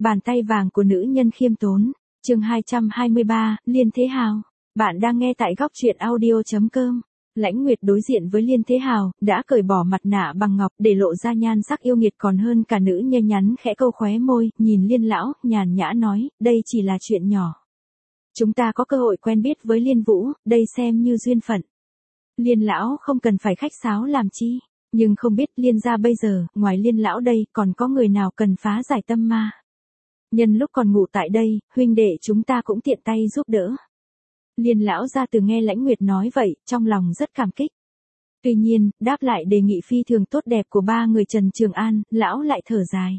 Bàn tay vàng của nữ nhân khiêm tốn. Chương 223, Liên Thế Hào. Bạn đang nghe tại góc truyện audio.com. Lãnh Nguyệt đối diện với Liên Thế Hào, đã cởi bỏ mặt nạ bằng ngọc để lộ ra nhan sắc yêu nghiệt còn hơn cả nữ nhe nhắn khẽ câu khóe môi, nhìn Liên lão, nhàn nhã nói, đây chỉ là chuyện nhỏ. Chúng ta có cơ hội quen biết với Liên Vũ, đây xem như duyên phận. Liên lão không cần phải khách sáo làm chi, nhưng không biết Liên gia bây giờ, ngoài Liên lão đây còn có người nào cần phá giải tâm ma. Nhân lúc còn ngủ tại đây, huynh đệ chúng ta cũng tiện tay giúp đỡ. Liên lão gia từ nghe Lãnh Nguyệt nói vậy, trong lòng rất cảm kích. Tuy nhiên, đáp lại đề nghị phi thường tốt đẹp của ba người Trần Trường An, lão lại thở dài.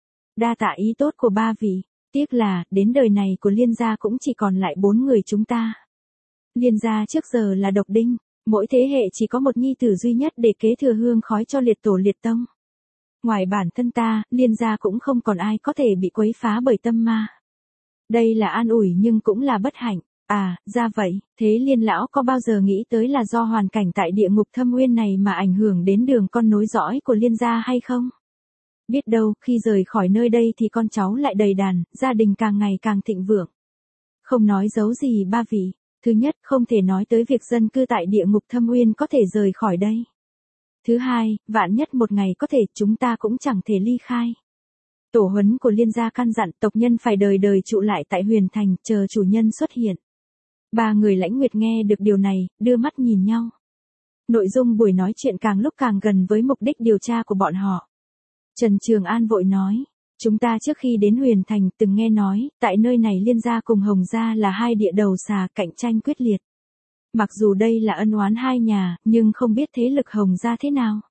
Đa tạ ý tốt của ba vị, tiếc là, đến đời này của Liên gia cũng chỉ còn lại 4 người chúng ta. Liên gia trước giờ là độc đinh, mỗi thế hệ chỉ có một nhi tử duy nhất để kế thừa hương khói cho liệt tổ liệt tông. Ngoài bản thân ta, Liên gia cũng không còn ai có thể bị quấy phá bởi tâm ma. Đây là an ủi nhưng cũng là bất hạnh. À, ra vậy, thế Liên lão có bao giờ nghĩ tới là do hoàn cảnh tại địa ngục Thâm Uyên này mà ảnh hưởng đến đường con nối dõi của Liên gia hay không? Biết đâu, khi rời khỏi nơi đây thì con cháu lại đầy đàn, gia đình càng ngày càng thịnh vượng. Không nói giấu gì ba vị, thứ nhất, không thể nói tới việc dân cư tại địa ngục Thâm Uyên có thể rời khỏi đây. Thứ hai, vạn nhất một ngày có thể chúng ta cũng chẳng thể ly khai. Tổ huấn của Liên gia căn dặn tộc nhân phải đời đời trụ lại tại Huyền Thành, chờ chủ nhân xuất hiện. Ba người Lãnh Nguyệt nghe được điều này, đưa mắt nhìn nhau. Nội dung buổi nói chuyện càng lúc càng gần với mục đích điều tra của bọn họ. Trần Trường An vội nói, chúng ta trước khi đến Huyền Thành từng nghe nói, tại nơi này Liên gia cùng Hồng gia là hai địa đầu xà cạnh tranh quyết liệt. Mặc dù đây là ân oán hai nhà, nhưng không biết thế lực Hồng gia thế nào.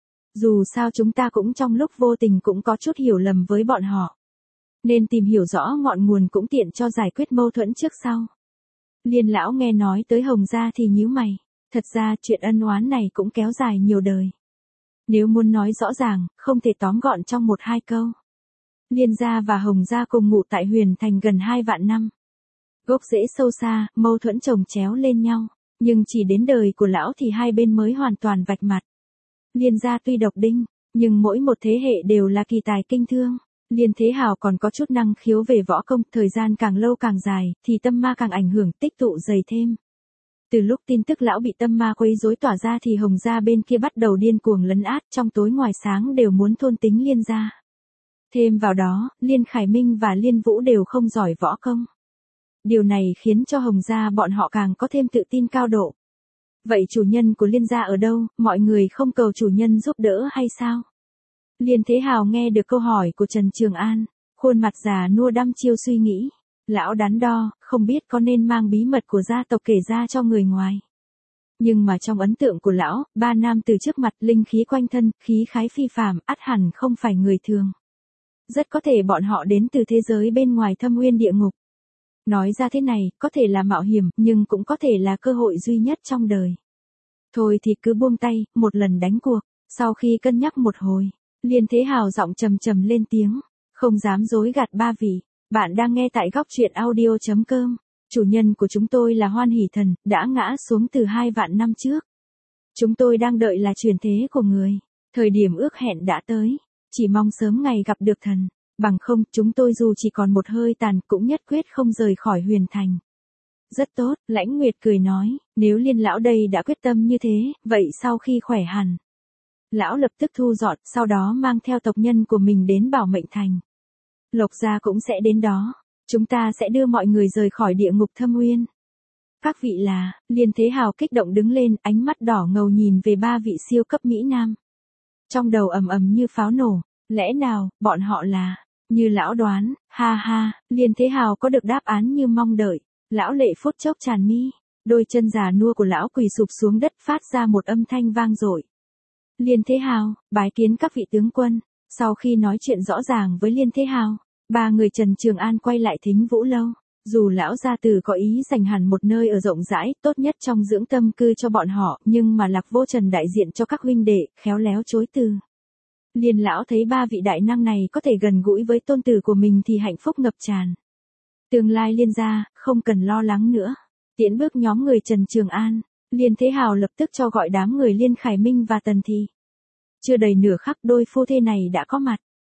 Dù sao chúng ta cũng trong lúc vô tình cũng có chút hiểu lầm với bọn họ. Nên tìm hiểu rõ ngọn nguồn cũng tiện cho giải quyết mâu thuẫn trước sau. Liên lão nghe nói tới Hồng gia thì nhíu mày, thật ra chuyện ân oán này cũng kéo dài nhiều đời. Nếu muốn nói rõ ràng, không thể tóm gọn trong 1-2 câu. Liên gia và Hồng gia cùng ngụ tại Huyền Thành gần 2 vạn năm. Gốc rễ sâu xa, mâu thuẫn chồng chéo lên nhau, nhưng chỉ đến đời của lão thì hai bên mới hoàn toàn vạch mặt. Liên gia tuy độc đinh, nhưng mỗi một thế hệ đều là kỳ tài kinh thương. Liên Thế Hào còn có chút năng khiếu về võ công, thời gian càng lâu càng dài, thì tâm ma càng ảnh hưởng, tích tụ dày thêm. Từ lúc tin tức lão bị tâm ma quấy rối tỏa ra thì Hồng gia bên kia bắt đầu điên cuồng lấn át, trong tối ngoài sáng đều muốn thôn tính Liên gia. Thêm vào đó, Liên Khải Minh và Liên Vũ đều không giỏi võ công. Điều này khiến cho Hồng gia bọn họ càng có thêm tự tin cao độ. Vậy chủ nhân của Liên gia ở đâu, mọi người không cầu chủ nhân giúp đỡ hay sao? Liên Thế Hào nghe được câu hỏi của Trần Trường An, khuôn mặt già nua đăm chiêu suy nghĩ. Lão đắn đo, không biết có nên mang bí mật của gia tộc kể ra cho người ngoài. Nhưng mà trong ấn tượng của lão, ba nam từ trước mặt linh khí quanh thân, khí khái phi phàm, ắt hẳn không phải người thường. Rất có thể bọn họ đến từ thế giới bên ngoài Thâm Uyên địa ngục. Nói ra thế này, có thể là mạo hiểm, nhưng cũng có thể là cơ hội duy nhất trong đời. Thôi thì cứ buông tay, một lần đánh cuộc. Sau khi cân nhắc một hồi, Liên Thế Hào giọng trầm trầm lên tiếng, không dám dối gạt ba vị. Bạn đang nghe tại góc truyện audio.com. Chủ nhân của chúng tôi là Hoan Hỷ Thần, đã ngã xuống từ 2 vạn năm trước. Chúng tôi đang đợi là chuyển thế của người. Thời điểm ước hẹn đã tới. Chỉ mong sớm ngày gặp được thần. Bằng không, chúng tôi dù chỉ còn một hơi tàn cũng nhất quyết không rời khỏi Huyền Thành. Rất tốt, Lãnh Nguyệt cười nói, nếu Liên lão đây đã quyết tâm như thế, vậy sau khi khỏe hẳn, lão lập tức thu dọn, sau đó mang theo tộc nhân của mình đến Bảo Mệnh Thành. Lộc gia cũng sẽ đến đó. Chúng ta sẽ đưa mọi người rời khỏi địa ngục Thâm Uyên. Các vị là, Liên Thế Hào kích động đứng lên, ánh mắt đỏ ngầu nhìn về ba vị siêu cấp Mỹ Nam. Trong đầu ầm ầm như pháo nổ, lẽ nào, bọn họ là, như lão đoán, ha ha, Liên Thế Hào có được đáp án như mong đợi. Lão lệ phút chốc tràn mi, đôi chân già nua của lão quỳ sụp xuống đất phát ra một âm thanh vang dội. Liên Thế Hào, bái kiến các vị tướng quân. Sau khi nói chuyện rõ ràng với Liên Thế Hào, ba người Trần Trường An quay lại Thính Vũ Lâu. Dù lão gia tử có ý dành hẳn một nơi ở rộng rãi, tốt nhất trong dưỡng tâm cư cho bọn họ, nhưng mà Lạc Vô Trần đại diện cho các huynh đệ, khéo léo chối từ. Liên lão thấy ba vị đại năng này có thể gần gũi với tôn tử của mình thì hạnh phúc ngập tràn. Tương lai Liên gia, không cần lo lắng nữa. Tiễn bước nhóm người Trần Trường An, Liên Thế Hào lập tức cho gọi đám người Liên Khải Minh và Tần Thị. Chưa đầy nửa khắc đôi phu thê này đã có mặt.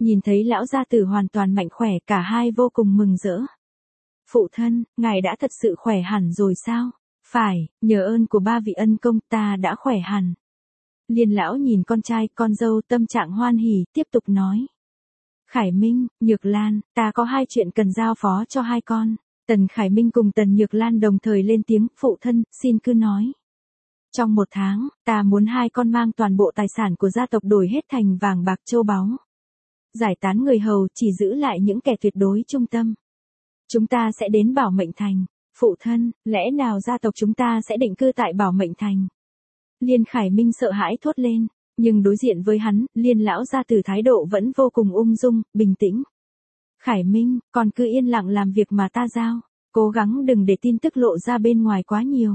Nhìn thấy lão gia tử hoàn toàn mạnh khỏe, cả hai vô cùng mừng rỡ. Phụ thân, ngài đã thật sự khỏe hẳn rồi sao? Phải, nhờ ơn của ba vị ân công ta đã khỏe hẳn. Liên lão nhìn con trai, con dâu tâm trạng hoan hỉ, tiếp tục nói. Khải Minh, Nhược Lan, ta có hai chuyện cần giao phó cho hai con. Tần Khải Minh cùng Tần Nhược Lan đồng thời lên tiếng, phụ thân, xin cứ nói. Trong 1 tháng, ta muốn hai con mang toàn bộ tài sản của gia tộc đổi hết thành vàng bạc châu báu. Giải tán người hầu, chỉ giữ lại những kẻ tuyệt đối trung tâm. Chúng ta sẽ đến Bảo Mệnh Thành. Phụ thân, lẽ nào gia tộc chúng ta sẽ định cư tại Bảo Mệnh Thành? Liên Khải Minh sợ hãi thốt lên, nhưng đối diện với hắn, Liên lão gia tử thái độ vẫn vô cùng ung dung, bình tĩnh. Khải Minh, con cứ yên lặng làm việc mà ta giao, cố gắng đừng để tin tức lộ ra bên ngoài quá nhiều.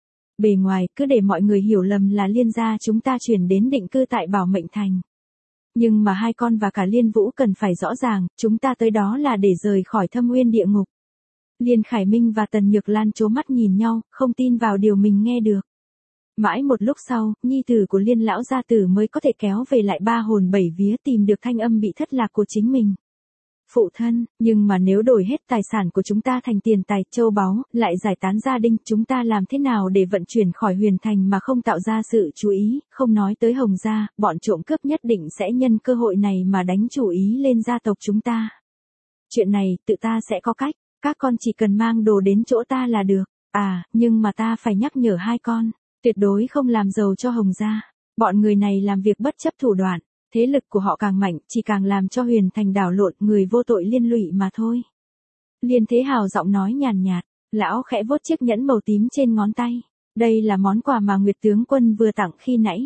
Bề ngoài cứ để mọi người hiểu lầm là Liên gia chúng ta chuyển đến định cư tại Bảo Mệnh Thành. Nhưng mà hai con và cả Liên Vũ cần phải rõ ràng, chúng ta tới đó là để rời khỏi thâm uyên địa ngục. Liên Khải Minh và Tần Nhược Lan trố mắt nhìn nhau, không tin vào điều mình nghe được. Mãi một lúc sau, nhi tử của Liên lão gia tử mới có thể kéo về lại ba hồn bảy vía tìm được thanh âm bị thất lạc của chính mình. Phụ thân, nhưng mà nếu đổi hết tài sản của chúng ta thành tiền tài, châu báu, lại giải tán gia đình, chúng ta làm thế nào để vận chuyển khỏi Huyền Thành mà không tạo ra sự chú ý, không nói tới Hồng gia, bọn trộm cướp nhất định sẽ nhân cơ hội này mà đánh chủ ý lên gia tộc chúng ta. Chuyện này, tự ta sẽ có cách, các con chỉ cần mang đồ đến chỗ ta là được. À, nhưng mà ta phải nhắc nhở hai con, tuyệt đối không làm giàu cho Hồng gia. Bọn người này làm việc bất chấp thủ đoạn. Thế lực của họ càng mạnh, chỉ càng làm cho Huyền Thành đảo lộn, người vô tội liên lụy mà thôi. Liên Thế Hào giọng nói nhàn nhạt, lão khẽ vuốt chiếc nhẫn màu tím trên ngón tay. Đây là món quà mà Nguyệt tướng quân vừa tặng khi nãy.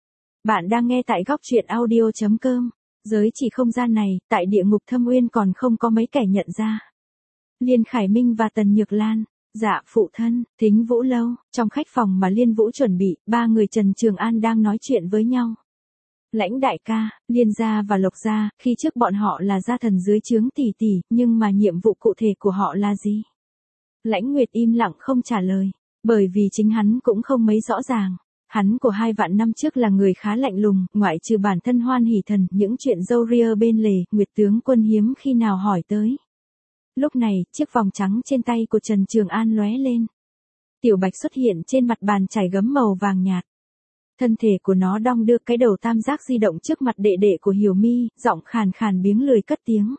Bạn đang nghe tại góc truyện audio.com. Giới chỉ không gian này, tại địa ngục thâm uyên còn không có mấy kẻ nhận ra. Liên Khải Minh và Tần Nhược Lan. Dạ phụ thân, Thính Vũ lâu, trong khách phòng mà Liên Vũ chuẩn bị, ba người Trần Trường An đang nói chuyện với nhau. Lãnh đại ca, Liên gia và Lộc gia, khi trước bọn họ là gia thần dưới trướng tỷ tỷ, nhưng mà nhiệm vụ cụ thể của họ là gì? Lãnh Nguyệt im lặng không trả lời, bởi vì chính hắn cũng không mấy rõ ràng. Hắn của 2 vạn năm trước là người khá lạnh lùng, ngoại trừ bản thân Hoan Hỷ Thần, những chuyện râu ria bên lề, Nguyệt tướng quân hiếm khi nào hỏi tới. Lúc này, chiếc vòng trắng trên tay của Trần Trường An lóe lên. Tiểu Bạch xuất hiện trên mặt bàn chải gấm màu vàng nhạt. Thân thể của nó đong đưa, cái đầu tam giác di động trước mặt đệ đệ của Hiểu Mi, giọng khàn khàn biếng lười cất tiếng.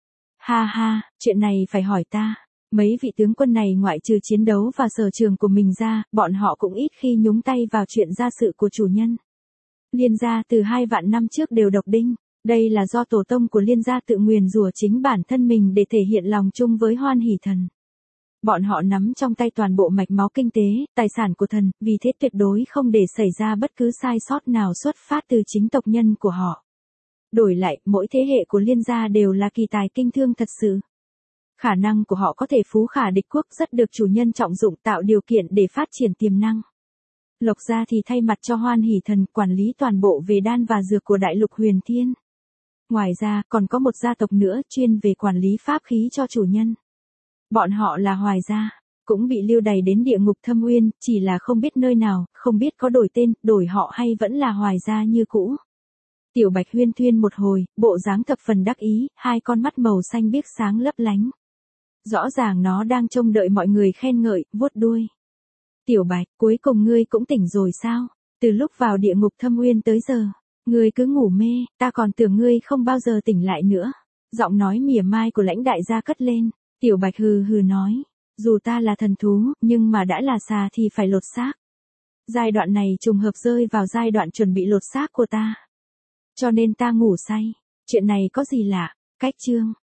Ha ha, chuyện này phải hỏi ta. Mấy vị tướng quân này ngoại trừ chiến đấu và sở trường của mình ra, bọn họ cũng ít khi nhúng tay vào chuyện gia sự của chủ nhân. Liên gia từ 2 vạn năm trước đều độc đinh. Đây là do tổ tông của Liên gia tự nguyền rủa chính bản thân mình để thể hiện lòng chung với Hoan Hỷ Thần. Bọn họ nắm trong tay toàn bộ mạch máu kinh tế, tài sản của thần, vì thế tuyệt đối không để xảy ra bất cứ sai sót nào xuất phát từ chính tộc nhân của họ. Đổi lại, mỗi thế hệ của Liên gia đều là kỳ tài kinh thương thật sự. Khả năng của họ có thể phú khả địch quốc, rất được chủ nhân trọng dụng, tạo điều kiện để phát triển tiềm năng. Lộc gia thì thay mặt cho Hoan Hỷ Thần quản lý toàn bộ về đan và dược của đại lục Huyền Thiên. Ngoài ra, còn có một gia tộc nữa chuyên về quản lý pháp khí cho chủ nhân. Bọn họ là Hoài gia, cũng bị lưu đày đến địa ngục thâm uyên, chỉ là không biết nơi nào, không biết có đổi tên, đổi họ hay vẫn là Hoài gia như cũ. Tiểu Bạch huyên thuyên một hồi, bộ dáng thập phần đắc ý, hai con mắt màu xanh biếc sáng lấp lánh. Rõ ràng nó đang trông đợi mọi người khen ngợi, vuốt đuôi. Tiểu Bạch, cuối cùng ngươi cũng tỉnh rồi sao? Từ lúc vào địa ngục thâm uyên tới giờ, ngươi cứ ngủ mê, ta còn tưởng ngươi không bao giờ tỉnh lại nữa. Giọng nói mỉa mai của Lãnh đại gia cất lên. Tiểu Bạch hừ hừ nói, dù ta là thần thú, nhưng mà đã là xà thì phải lột xác. Giai đoạn này trùng hợp rơi vào giai đoạn chuẩn bị lột xác của ta. Cho nên ta ngủ say. Chuyện này có gì lạ? Cách chương.